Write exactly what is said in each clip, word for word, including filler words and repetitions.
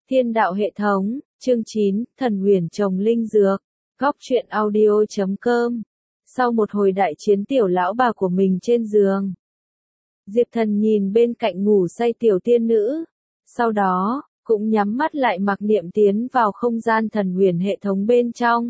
Thiên đạo hệ thống, chương chín, thần huyền trồng linh dược, góc truyện audio chấm com. Sau một hồi đại chiến tiểu lão bà của mình trên giường, Diệp Thần nhìn bên cạnh ngủ say tiểu tiên nữ, sau đó, cũng nhắm mắt lại mặc niệm tiến vào không gian thần huyền hệ thống bên trong.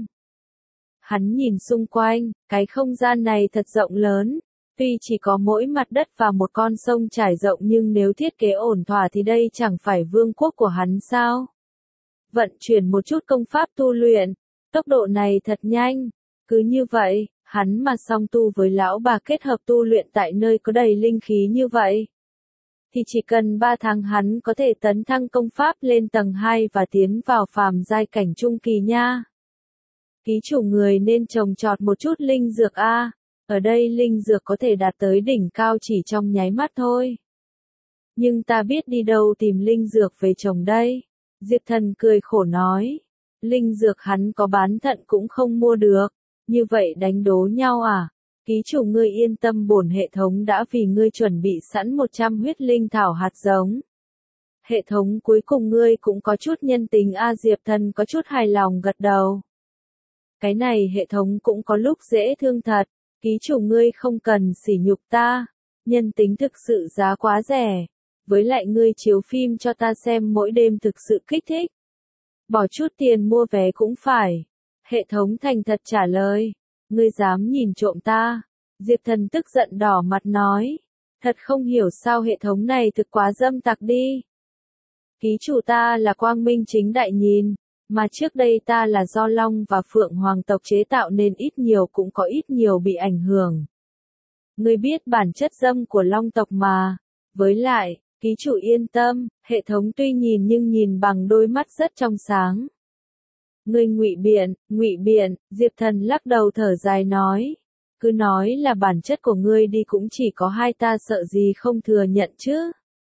Hắn nhìn xung quanh, cái không gian này thật rộng lớn. Tuy chỉ có mỗi mặt đất và một con sông trải rộng nhưng nếu thiết kế ổn thỏa thì đây chẳng phải vương quốc của hắn sao? Vận chuyển một chút công pháp tu luyện, tốc độ này thật nhanh. Cứ như vậy, hắn mà song tu với lão bà kết hợp tu luyện tại nơi có đầy linh khí như vậy, thì chỉ cần ba tháng hắn có thể tấn thăng công pháp lên tầng hai và tiến vào phàm giai cảnh trung kỳ nha. Ký chủ người nên trồng trọt một chút linh dược a. Ở đây linh dược có thể đạt tới đỉnh cao chỉ trong nháy mắt thôi. Nhưng ta biết đi đâu tìm linh dược về trồng đây. Diệp Thần cười khổ nói. Linh dược hắn có bán thận cũng không mua được. Như vậy đánh đố nhau à? Ký chủ ngươi yên tâm, bổn hệ thống đã vì ngươi chuẩn bị sẵn một trăm huyết linh thảo hạt giống. Hệ thống cuối cùng ngươi cũng có chút nhân tính a. Diệp Thần có chút hài lòng gật đầu. Cái này hệ thống cũng có lúc dễ thương thật. Ký chủ ngươi không cần sỉ nhục ta, nhân tính thực sự giá quá rẻ, với lại ngươi chiếu phim cho ta xem mỗi đêm thực sự kích thích. Bỏ chút tiền mua vé cũng phải. Hệ thống thành thật trả lời, ngươi dám nhìn trộm ta. Diệp Thần tức giận đỏ mặt nói, thật không hiểu sao hệ thống này thực quá dâm tặc đi. Ký chủ ta là quang minh chính đại nhìn. Mà trước đây ta là do Long và Phượng Hoàng tộc chế tạo nên ít nhiều cũng có ít nhiều bị ảnh hưởng. Ngươi biết bản chất dâm của Long tộc mà. Với lại, ký chủ yên tâm, hệ thống tuy nhìn nhưng nhìn bằng đôi mắt rất trong sáng. Ngươi ngụy biện, ngụy biện, Diệp Thần lắc đầu thở dài nói. Cứ nói là bản chất của ngươi đi cũng chỉ có hai ta sợ gì không thừa nhận chứ.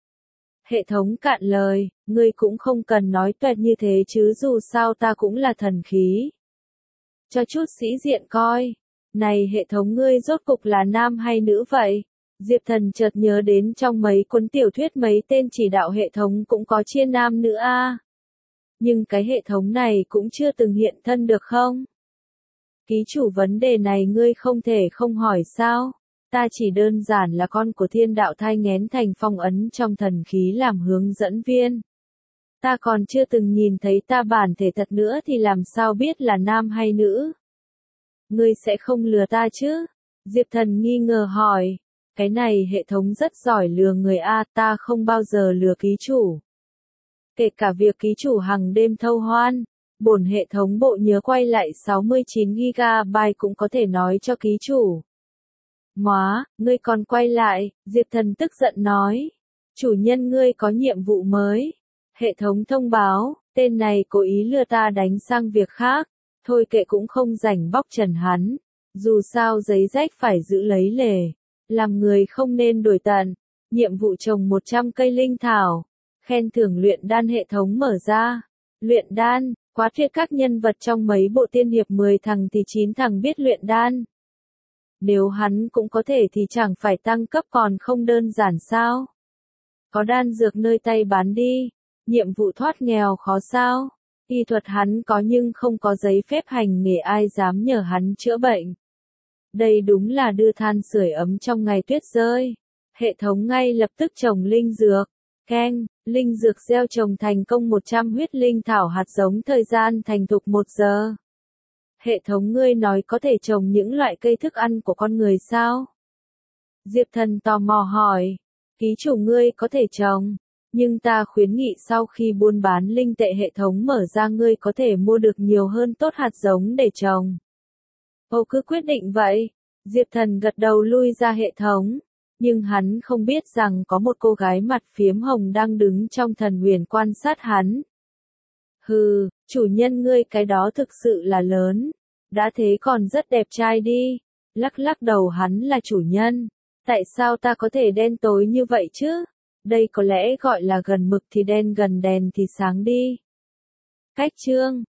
Hệ thống cạn lời, ngươi cũng không cần nói toẹt như thế chứ dù sao ta cũng là thần khí. Cho chút sĩ diện coi. Này hệ thống ngươi rốt cục là nam hay nữ vậy? Diệp Thần chợt nhớ đến trong mấy cuốn tiểu thuyết mấy tên chỉ đạo hệ thống cũng có chia nam nữ a. Nhưng cái hệ thống này cũng chưa từng hiện thân được không? Ký chủ vấn đề này ngươi không thể không hỏi sao? Ta chỉ đơn giản là con của thiên đạo thai nghén thành phong ấn trong thần khí làm hướng dẫn viên. Ta còn chưa từng nhìn thấy ta bản thể thật nữa thì làm sao biết là nam hay nữ? Ngươi sẽ không lừa ta chứ? Diệp Thần nghi ngờ hỏi. Cái này hệ thống rất giỏi lừa người a, ta không bao giờ lừa ký chủ. Kể cả việc ký chủ hằng đêm thâu hoan, bổn hệ thống bộ nhớ quay lại sáu mươi chín gi ga bai cũng có thể nói cho ký chủ. Móa, ngươi còn quay lại, Diệp Thần tức giận nói. Chủ nhân ngươi có nhiệm vụ mới. Hệ thống thông báo, tên này cố ý lừa ta đánh sang việc khác. Thôi kệ cũng không rảnh bóc trần hắn. Dù sao giấy rách phải giữ lấy lề. Làm người không nên đổi tận. Nhiệm vụ trồng một trăm cây linh thảo. Khen thưởng luyện đan hệ thống mở ra. Luyện đan, quá tuyệt, các nhân vật trong mấy bộ tiên hiệp mười thằng thì chín thằng biết luyện đan. Nếu hắn cũng có thể thì chẳng phải tăng cấp còn không đơn giản sao? Có đan dược nơi tay bán đi. Nhiệm vụ thoát nghèo khó sao? Y thuật hắn có nhưng không có giấy phép hành nghề, ai dám nhờ hắn chữa bệnh. Đây đúng là đưa than sưởi ấm trong ngày tuyết rơi. Hệ thống ngay lập tức trồng linh dược. Keng, linh dược gieo trồng thành công một trăm huyết linh thảo hạt giống, thời gian thành thục một giờ. Hệ thống ngươi nói có thể trồng những loại cây thức ăn của con người sao? Diệp Thần tò mò hỏi. Ký chủ ngươi có thể trồng, nhưng ta khuyến nghị sau khi buôn bán linh tệ hệ thống mở ra ngươi có thể mua được nhiều hơn tốt hạt giống để trồng. Ồ, cứ quyết định vậy. Diệp Thần gật đầu lui ra hệ thống. Nhưng hắn không biết rằng có một cô gái mặt phiếm hồng đang đứng trong thần huyền quan sát hắn. Hừ, chủ nhân ngươi cái đó thực sự là lớn. Đã thế còn rất đẹp trai đi. Lắc lắc đầu hắn là chủ nhân. Tại sao ta có thể đen tối như vậy chứ? Đây có lẽ gọi là gần mực thì đen, gần đèn thì sáng đi. Cách chương.